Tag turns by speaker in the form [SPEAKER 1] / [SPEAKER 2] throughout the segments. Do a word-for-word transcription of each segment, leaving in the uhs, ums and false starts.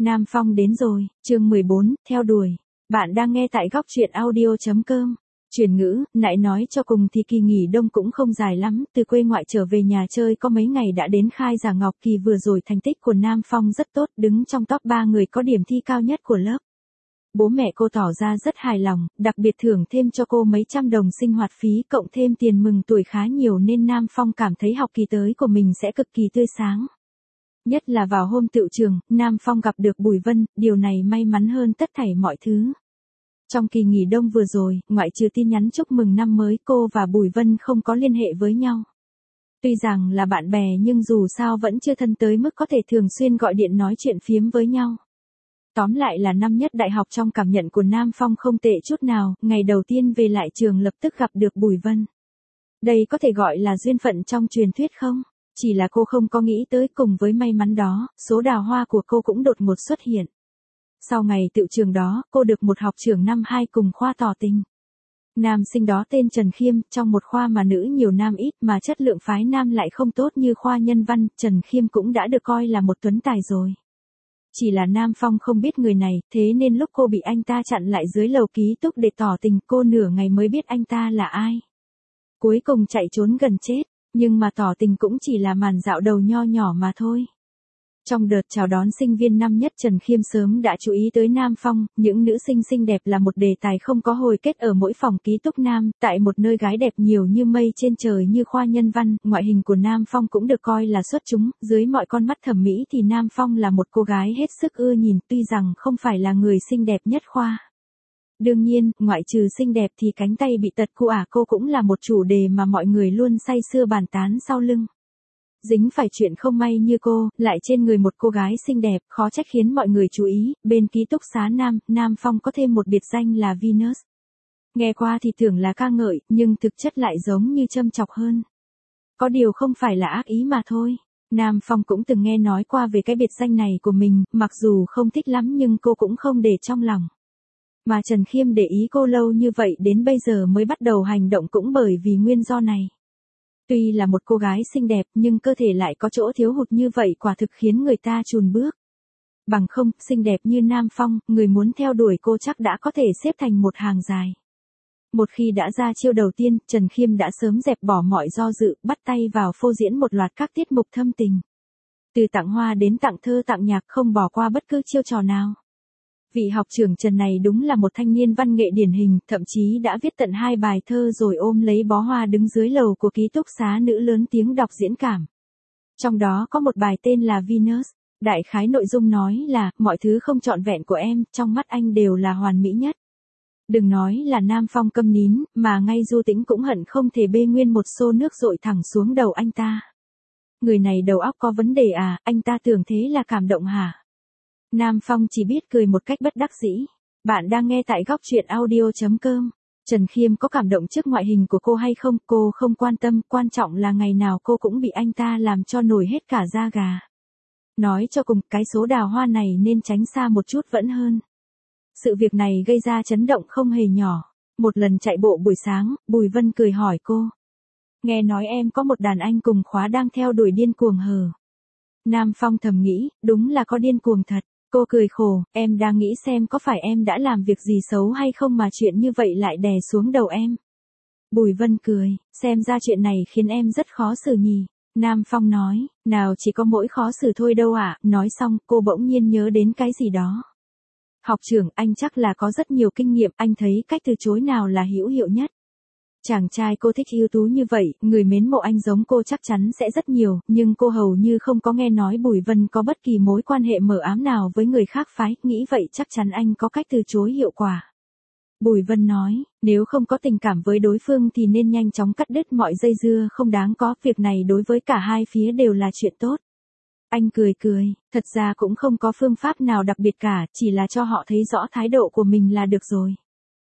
[SPEAKER 1] Nam Phong đến rồi, chương mười bốn, theo đuổi. Bạn đang nghe tại góc truyện audio chấm com. Chuyển ngữ, nãy nói cho cùng thì kỳ nghỉ đông cũng không dài lắm, từ quê ngoại trở về nhà chơi có mấy ngày đã đến khai giảng Ngọc Kỳ vừa rồi thành tích của Nam Phong rất tốt, đứng trong top ba người có điểm thi cao nhất của lớp. Bố mẹ cô tỏ ra rất hài lòng, đặc biệt thưởng thêm cho cô mấy trăm đồng sinh hoạt phí cộng thêm tiền mừng tuổi khá nhiều nên Nam Phong cảm thấy học kỳ tới của mình sẽ cực kỳ tươi sáng. Nhất là vào hôm tựu trường, Nam Phong gặp được Bùi Vân, điều này may mắn hơn tất thảy mọi thứ. Trong kỳ nghỉ đông vừa rồi, ngoại trừ tin nhắn chúc mừng năm mới, cô và Bùi Vân không có liên hệ với nhau. Tuy rằng là bạn bè nhưng dù sao vẫn chưa thân tới mức có thể thường xuyên gọi điện nói chuyện phiếm với nhau. Tóm lại là năm nhất đại học trong cảm nhận của Nam Phong không tệ chút nào, ngày đầu tiên về lại trường lập tức gặp được Bùi Vân. Đây có thể gọi là duyên phận trong truyền thuyết không? Chỉ là cô không có nghĩ tới cùng với may mắn đó, số đào hoa của cô cũng đột ngột xuất hiện. Sau ngày tựu trường đó, cô được một học trưởng năm hai cùng khoa tỏ tình. Nam sinh đó tên Trần Khiêm, trong một khoa mà nữ nhiều nam ít mà chất lượng phái nam lại không tốt như khoa nhân văn, Trần Khiêm cũng đã được coi là một tuấn tài rồi. Chỉ là Nam Phong không biết người này, thế nên lúc cô bị anh ta chặn lại dưới lầu ký túc để tỏ tình, cô nửa ngày mới biết anh ta là ai. Cuối cùng chạy trốn gần chết. Nhưng mà tỏ tình cũng chỉ là màn dạo đầu nho nhỏ mà thôi. Trong đợt chào đón sinh viên năm nhất, Trần Khiêm sớm đã chú ý tới Nam Phong, những nữ sinh xinh đẹp là một đề tài không có hồi kết ở mỗi phòng ký túc nam, tại một nơi gái đẹp nhiều như mây trên trời như khoa nhân văn, ngoại hình của Nam Phong cũng được coi là xuất chúng, dưới mọi con mắt thẩm mỹ thì Nam Phong là một cô gái hết sức ưa nhìn, tuy rằng không phải là người xinh đẹp nhất khoa. Đương nhiên, ngoại trừ xinh đẹp thì cánh tay bị tật của ả cô cũng là một chủ đề mà mọi người luôn say sưa bàn tán sau lưng. Dính phải chuyện không may như cô, lại trên người một cô gái xinh đẹp, khó trách khiến mọi người chú ý, bên ký túc xá Nam, Nam Phong có thêm một biệt danh là Venus. Nghe qua thì tưởng là ca ngợi, nhưng thực chất lại giống như châm chọc hơn. Có điều không phải là ác ý mà thôi. Nam Phong cũng từng nghe nói qua về cái biệt danh này của mình, mặc dù không thích lắm nhưng cô cũng không để trong lòng. Mà Trần Khiêm để ý cô lâu như vậy đến bây giờ mới bắt đầu hành động cũng bởi vì nguyên do này. Tuy là một cô gái xinh đẹp nhưng cơ thể lại có chỗ thiếu hụt như vậy quả thực khiến người ta chùn bước. Bằng không, xinh đẹp như Nam Phong, người muốn theo đuổi cô chắc đã có thể xếp thành một hàng dài. Một khi đã ra chiêu đầu tiên, Trần Khiêm đã sớm dẹp bỏ mọi do dự, bắt tay vào phô diễn một loạt các tiết mục thâm tình. Từ tặng hoa đến tặng thơ tặng nhạc không bỏ qua bất cứ chiêu trò nào. Vị học trưởng Trần này đúng là một thanh niên văn nghệ điển hình, thậm chí đã viết tận hai bài thơ rồi ôm lấy bó hoa đứng dưới lầu của ký túc xá nữ lớn tiếng đọc diễn cảm. Trong đó có một bài tên là Venus, đại khái nội dung nói là, mọi thứ không trọn vẹn của em, trong mắt anh đều là hoàn mỹ nhất. Đừng nói là Nam Phong câm nín, mà ngay Du Tĩnh cũng hận không thể bê nguyên một xô nước dội thẳng xuống đầu anh ta. Người này đầu óc có vấn đề à, anh ta tưởng thế là cảm động hả? Nam Phong chỉ biết cười một cách bất đắc dĩ. Bạn đang nghe tại góc truyện audio chấm com. Trần Khiêm có cảm động trước ngoại hình của cô hay không, cô không quan tâm, quan trọng là ngày nào cô cũng bị anh ta làm cho nổi hết cả da gà. Nói cho cùng, cái số đào hoa này nên tránh xa một chút vẫn hơn. Sự việc này gây ra chấn động không hề nhỏ. Một lần chạy bộ buổi sáng, Bùi Vân cười hỏi cô. Nghe nói em có một đàn anh cùng khóa đang theo đuổi điên cuồng hờ. Nam Phong thầm nghĩ, đúng là có điên cuồng thật. Cô cười khổ, em đang nghĩ xem có phải em đã làm việc gì xấu hay không mà chuyện như vậy lại đè xuống đầu em. Bùi Vân cười, xem ra chuyện này khiến em rất khó xử nhỉ. Nam Phong nói, nào chỉ có mỗi khó xử thôi đâu ạ. À. Nói xong, cô bỗng nhiên nhớ đến cái gì đó. Học trưởng, anh chắc là có rất nhiều kinh nghiệm, anh thấy cách từ chối nào là hữu hiệu nhất. Chàng trai cô thích ưu tú như vậy, người mến mộ anh giống cô chắc chắn sẽ rất nhiều, nhưng cô hầu như không có nghe nói Bùi Vân có bất kỳ mối quan hệ mờ ám nào với người khác phái, nghĩ vậy chắc chắn anh có cách từ chối hiệu quả. Bùi Vân nói, nếu không có tình cảm với đối phương thì nên nhanh chóng cắt đứt mọi dây dưa không đáng có, việc này đối với cả hai phía đều là chuyện tốt. Anh cười cười, thật ra cũng không có phương pháp nào đặc biệt cả, chỉ là cho họ thấy rõ thái độ của mình là được rồi.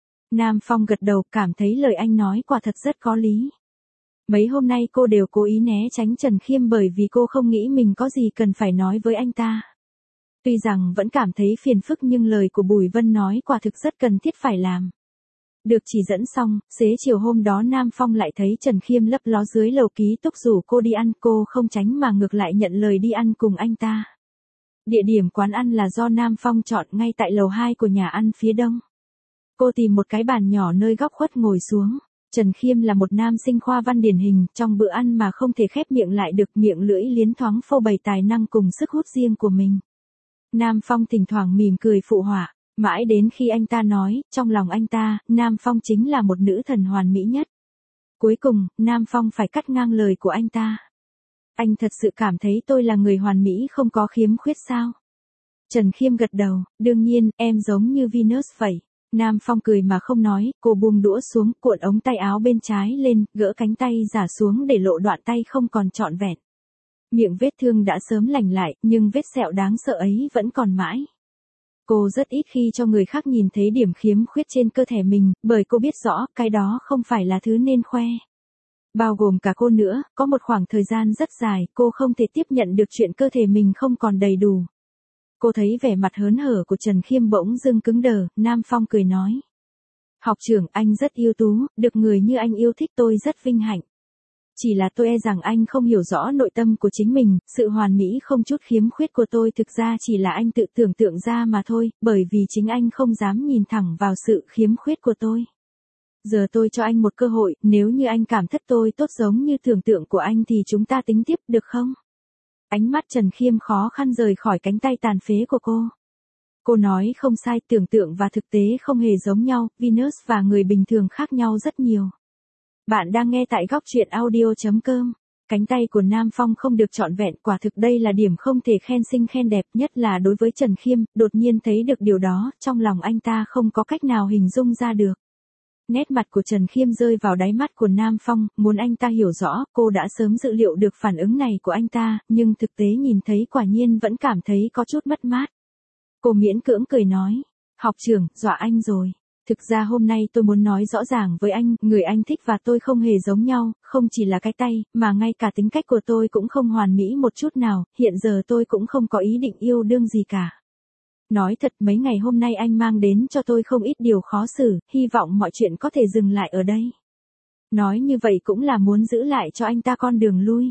[SPEAKER 1] Nam Phong gật đầu, cảm thấy lời anh nói quả thật rất có lý. Mấy hôm nay cô đều cố ý né tránh Trần Khiêm bởi vì cô không nghĩ mình có gì cần phải nói với anh ta. Tuy rằng vẫn cảm thấy phiền phức nhưng lời của Bùi Vân nói quả thực rất cần thiết phải làm. Được chỉ dẫn xong, xế chiều hôm đó Nam Phong lại thấy Trần Khiêm lấp ló dưới lầu ký túc rủ cô đi ăn, cô không tránh mà ngược lại nhận lời đi ăn cùng anh ta. Địa điểm quán ăn là do Nam Phong chọn ngay tại lầu hai của nhà ăn phía đông. Cô tìm một cái bàn nhỏ nơi góc khuất ngồi xuống. Trần Khiêm là một nam sinh khoa văn điển hình, trong bữa ăn mà không thể khép miệng lại được, miệng lưỡi liến thoáng phô bày tài năng cùng sức hút riêng của mình. Nam Phong thỉnh thoảng mỉm cười phụ họa, mãi đến khi anh ta nói, trong lòng anh ta, Nam Phong chính là một nữ thần hoàn mỹ nhất. Cuối cùng, Nam Phong phải cắt ngang lời của anh ta. Anh thật sự cảm thấy tôi là người hoàn mỹ không có khiếm khuyết sao? Trần Khiêm gật đầu, đương nhiên, em giống như Venus vậy. Nam Phong cười mà không nói, cô buông đũa xuống, cuộn ống tay áo bên trái lên, gỡ cánh tay giả xuống để lộ đoạn tay không còn trọn vẹn. Miệng vết thương đã sớm lành lại, nhưng vết sẹo đáng sợ ấy vẫn còn mãi. Cô rất ít khi cho người khác nhìn thấy điểm khiếm khuyết trên cơ thể mình, bởi cô biết rõ, cái đó không phải là thứ nên khoe. Bao gồm cả cô nữa, có một khoảng thời gian rất dài, cô không thể tiếp nhận được chuyện cơ thể mình không còn đầy đủ. Cô thấy vẻ mặt hớn hở của Trần Khiêm bỗng dưng cứng đờ, Nam Phong cười nói. Học trưởng, anh rất ưu tú, được người như anh yêu thích tôi rất vinh hạnh. Chỉ là tôi e rằng anh không hiểu rõ nội tâm của chính mình, sự hoàn mỹ không chút khiếm khuyết của tôi thực ra chỉ là anh tự tưởng tượng ra mà thôi, bởi vì chính anh không dám nhìn thẳng vào sự khiếm khuyết của tôi. Giờ tôi cho anh một cơ hội, nếu như anh cảm thất tôi tốt giống như tưởng tượng của anh thì chúng ta tính tiếp được không? Ánh mắt Trần Khiêm khó khăn rời khỏi cánh tay tàn phế của cô. Cô nói không sai, tưởng tượng và thực tế không hề giống nhau, Venus và người bình thường khác nhau rất nhiều. Bạn đang nghe tại góc truyện audio chấm com. Cánh tay của Nam Phong không được trọn vẹn, quả thực đây là điểm không thể khen xinh khen đẹp, nhất là đối với Trần Khiêm, đột nhiên thấy được điều đó, trong lòng anh ta không có cách nào hình dung ra được. Nét mặt của Trần Khiêm rơi vào đáy mắt của Nam Phong, muốn anh ta hiểu rõ, cô đã sớm dự liệu được phản ứng này của anh ta, nhưng thực tế nhìn thấy quả nhiên vẫn cảm thấy có chút mất mát. Cô miễn cưỡng cười nói, học trưởng, dọa anh rồi. Thực ra hôm nay tôi muốn nói rõ ràng với anh, người anh thích và tôi không hề giống nhau, không chỉ là cái tay, mà ngay cả tính cách của tôi cũng không hoàn mỹ một chút nào, hiện giờ tôi cũng không có ý định yêu đương gì cả. Nói thật, mấy ngày hôm nay anh mang đến cho tôi không ít điều khó xử, hy vọng mọi chuyện có thể dừng lại ở đây. Nói như vậy cũng là muốn giữ lại cho anh ta con đường lui.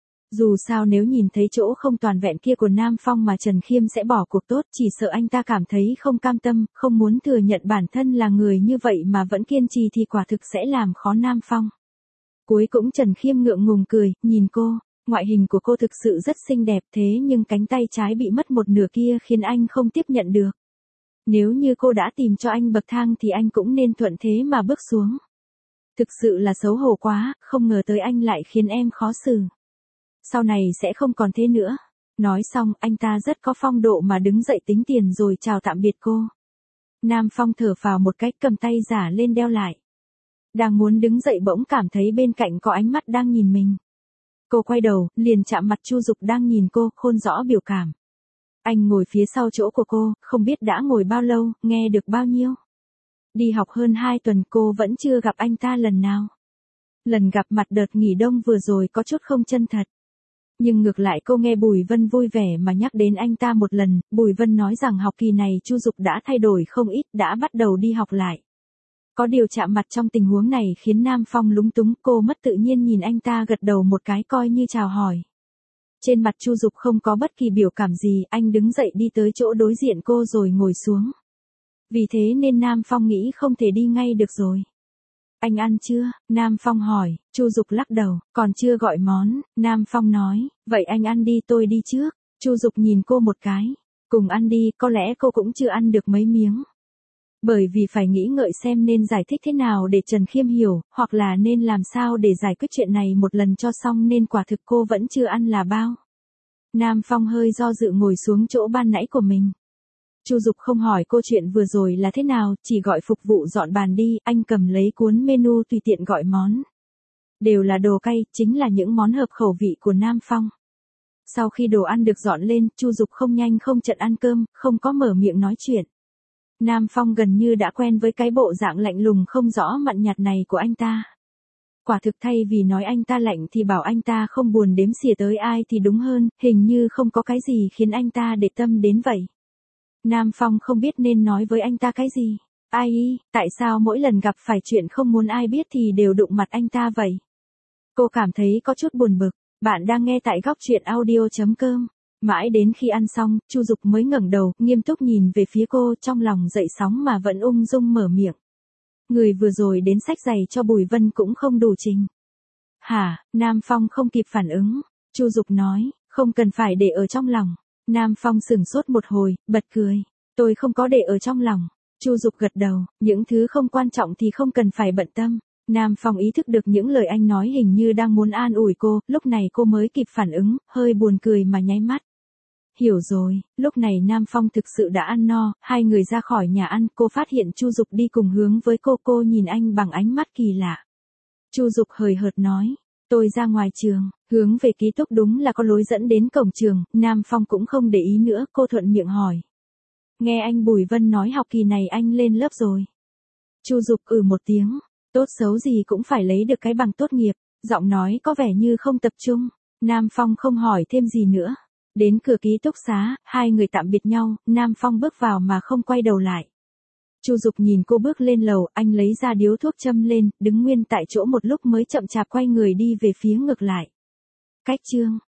[SPEAKER 1] Dù sao nếu nhìn thấy chỗ không toàn vẹn kia của Nam Phong mà Trần Khiêm sẽ bỏ cuộc tốt, chỉ sợ anh ta cảm thấy không cam tâm, không muốn thừa nhận bản thân là người như vậy mà vẫn kiên trì thì quả thực sẽ làm khó Nam Phong. Cuối cũng Trần Khiêm ngượng ngùng cười, nhìn cô, ngoại hình của cô thực sự rất xinh đẹp thế nhưng cánh tay trái bị mất một nửa kia khiến anh không tiếp nhận được. Nếu như cô đã tìm cho anh bậc thang thì anh cũng nên thuận thế mà bước xuống. Thực sự là xấu hổ quá, không ngờ tới anh lại khiến em khó xử. Sau này sẽ không còn thế nữa. Nói xong, anh ta rất có phong độ mà đứng dậy tính tiền rồi chào tạm biệt cô. Nam Phong thở phào một cách, cầm tay giả lên đeo lại. Đang muốn đứng dậy bỗng cảm thấy bên cạnh có ánh mắt đang nhìn mình. Cô quay đầu, liền chạm mặt Chu Dục đang nhìn cô, khôn rõ biểu cảm. Anh ngồi phía sau chỗ của cô, không biết đã ngồi bao lâu, nghe được bao nhiêu. Đi học hơn hai tuần cô vẫn chưa gặp anh ta lần nào. Lần gặp mặt đợt nghỉ đông vừa rồi có chút không chân thật. Nhưng ngược lại cô nghe Bùi Vân vui vẻ mà nhắc đến anh ta một lần, Bùi Vân nói rằng học kỳ này Chu Dục đã thay đổi không ít, đã bắt đầu đi học lại. Có điều chạm mặt trong tình huống này khiến Nam Phong lúng túng, cô mất tự nhiên nhìn anh ta gật đầu một cái coi như chào hỏi. Trên mặt Chu Dục không có bất kỳ biểu cảm gì, anh đứng dậy đi tới chỗ đối diện cô rồi ngồi xuống. Vì thế nên Nam Phong nghĩ không thể đi ngay được rồi. Anh ăn chưa? Nam Phong hỏi, Chu Dục lắc đầu, còn chưa gọi món, Nam Phong nói, vậy anh ăn đi tôi đi trước. Chu Dục nhìn cô một cái, cùng ăn đi, có lẽ cô cũng chưa ăn được mấy miếng. Bởi vì phải nghĩ ngợi xem nên giải thích thế nào để Trần Khiêm hiểu, hoặc là nên làm sao để giải quyết chuyện này một lần cho xong nên quả thực cô vẫn chưa ăn là bao. Nam Phong hơi do dự ngồi xuống chỗ ban nãy của mình. Chu Dục không hỏi cô chuyện vừa rồi là thế nào, chỉ gọi phục vụ dọn bàn đi, anh cầm lấy cuốn menu tùy tiện gọi món. Đều là đồ cay, chính là những món hợp khẩu vị của Nam Phong. Sau khi đồ ăn được dọn lên, Chu Dục không nhanh không chậm ăn cơm, không có mở miệng nói chuyện. Nam Phong gần như đã quen với cái bộ dạng lạnh lùng không rõ mặn nhạt này của anh ta. Quả thực thay vì nói anh ta lạnh thì bảo anh ta không buồn đếm xỉa tới ai thì đúng hơn, hình như không có cái gì khiến anh ta để tâm đến vậy. Nam Phong không biết nên nói với anh ta cái gì. Ai, tại sao mỗi lần gặp phải chuyện không muốn ai biết thì đều đụng mặt anh ta vậy? Cô cảm thấy có chút buồn bực. Bạn đang nghe tại góc truyện audio chấm com. Mãi đến khi ăn xong, Chu Dục mới ngẩng đầu, nghiêm túc nhìn về phía cô, trong lòng dậy sóng mà vẫn ung dung mở miệng. Người vừa rồi đến xách giày cho Bùi Vân cũng không đủ trình. Hả? Nam Phong không kịp phản ứng. Chu Dục nói, không cần phải để ở trong lòng. Nam Phong sửng sốt một hồi, bật cười. Tôi không có để ở trong lòng. Chu Dục gật đầu, những thứ không quan trọng thì không cần phải bận tâm. Nam Phong ý thức được những lời anh nói hình như đang muốn an ủi cô, lúc này cô mới kịp phản ứng, hơi buồn cười mà nháy mắt. Hiểu rồi, lúc này Nam Phong thực sự đã ăn no, hai người ra khỏi nhà ăn, cô phát hiện Chu Dục đi cùng hướng với cô, cô nhìn anh bằng ánh mắt kỳ lạ. Chu Dục hời hợt nói, tôi ra ngoài trường, hướng về ký túc đúng là có lối dẫn đến cổng trường, Nam Phong cũng không để ý nữa, cô thuận miệng hỏi. Nghe anh Bùi Vân nói học kỳ này anh lên lớp rồi. Chu Dục ừ một tiếng, tốt xấu gì cũng phải lấy được cái bằng tốt nghiệp, giọng nói có vẻ như không tập trung, Nam Phong không hỏi thêm gì nữa. Đến cửa ký túc xá, hai người tạm biệt nhau, Nam Phong bước vào mà không quay đầu lại. Chu Dục nhìn cô bước lên lầu, anh lấy ra điếu thuốc châm lên, đứng nguyên tại chỗ một lúc mới chậm chạp quay người đi về phía ngược lại. Cách chương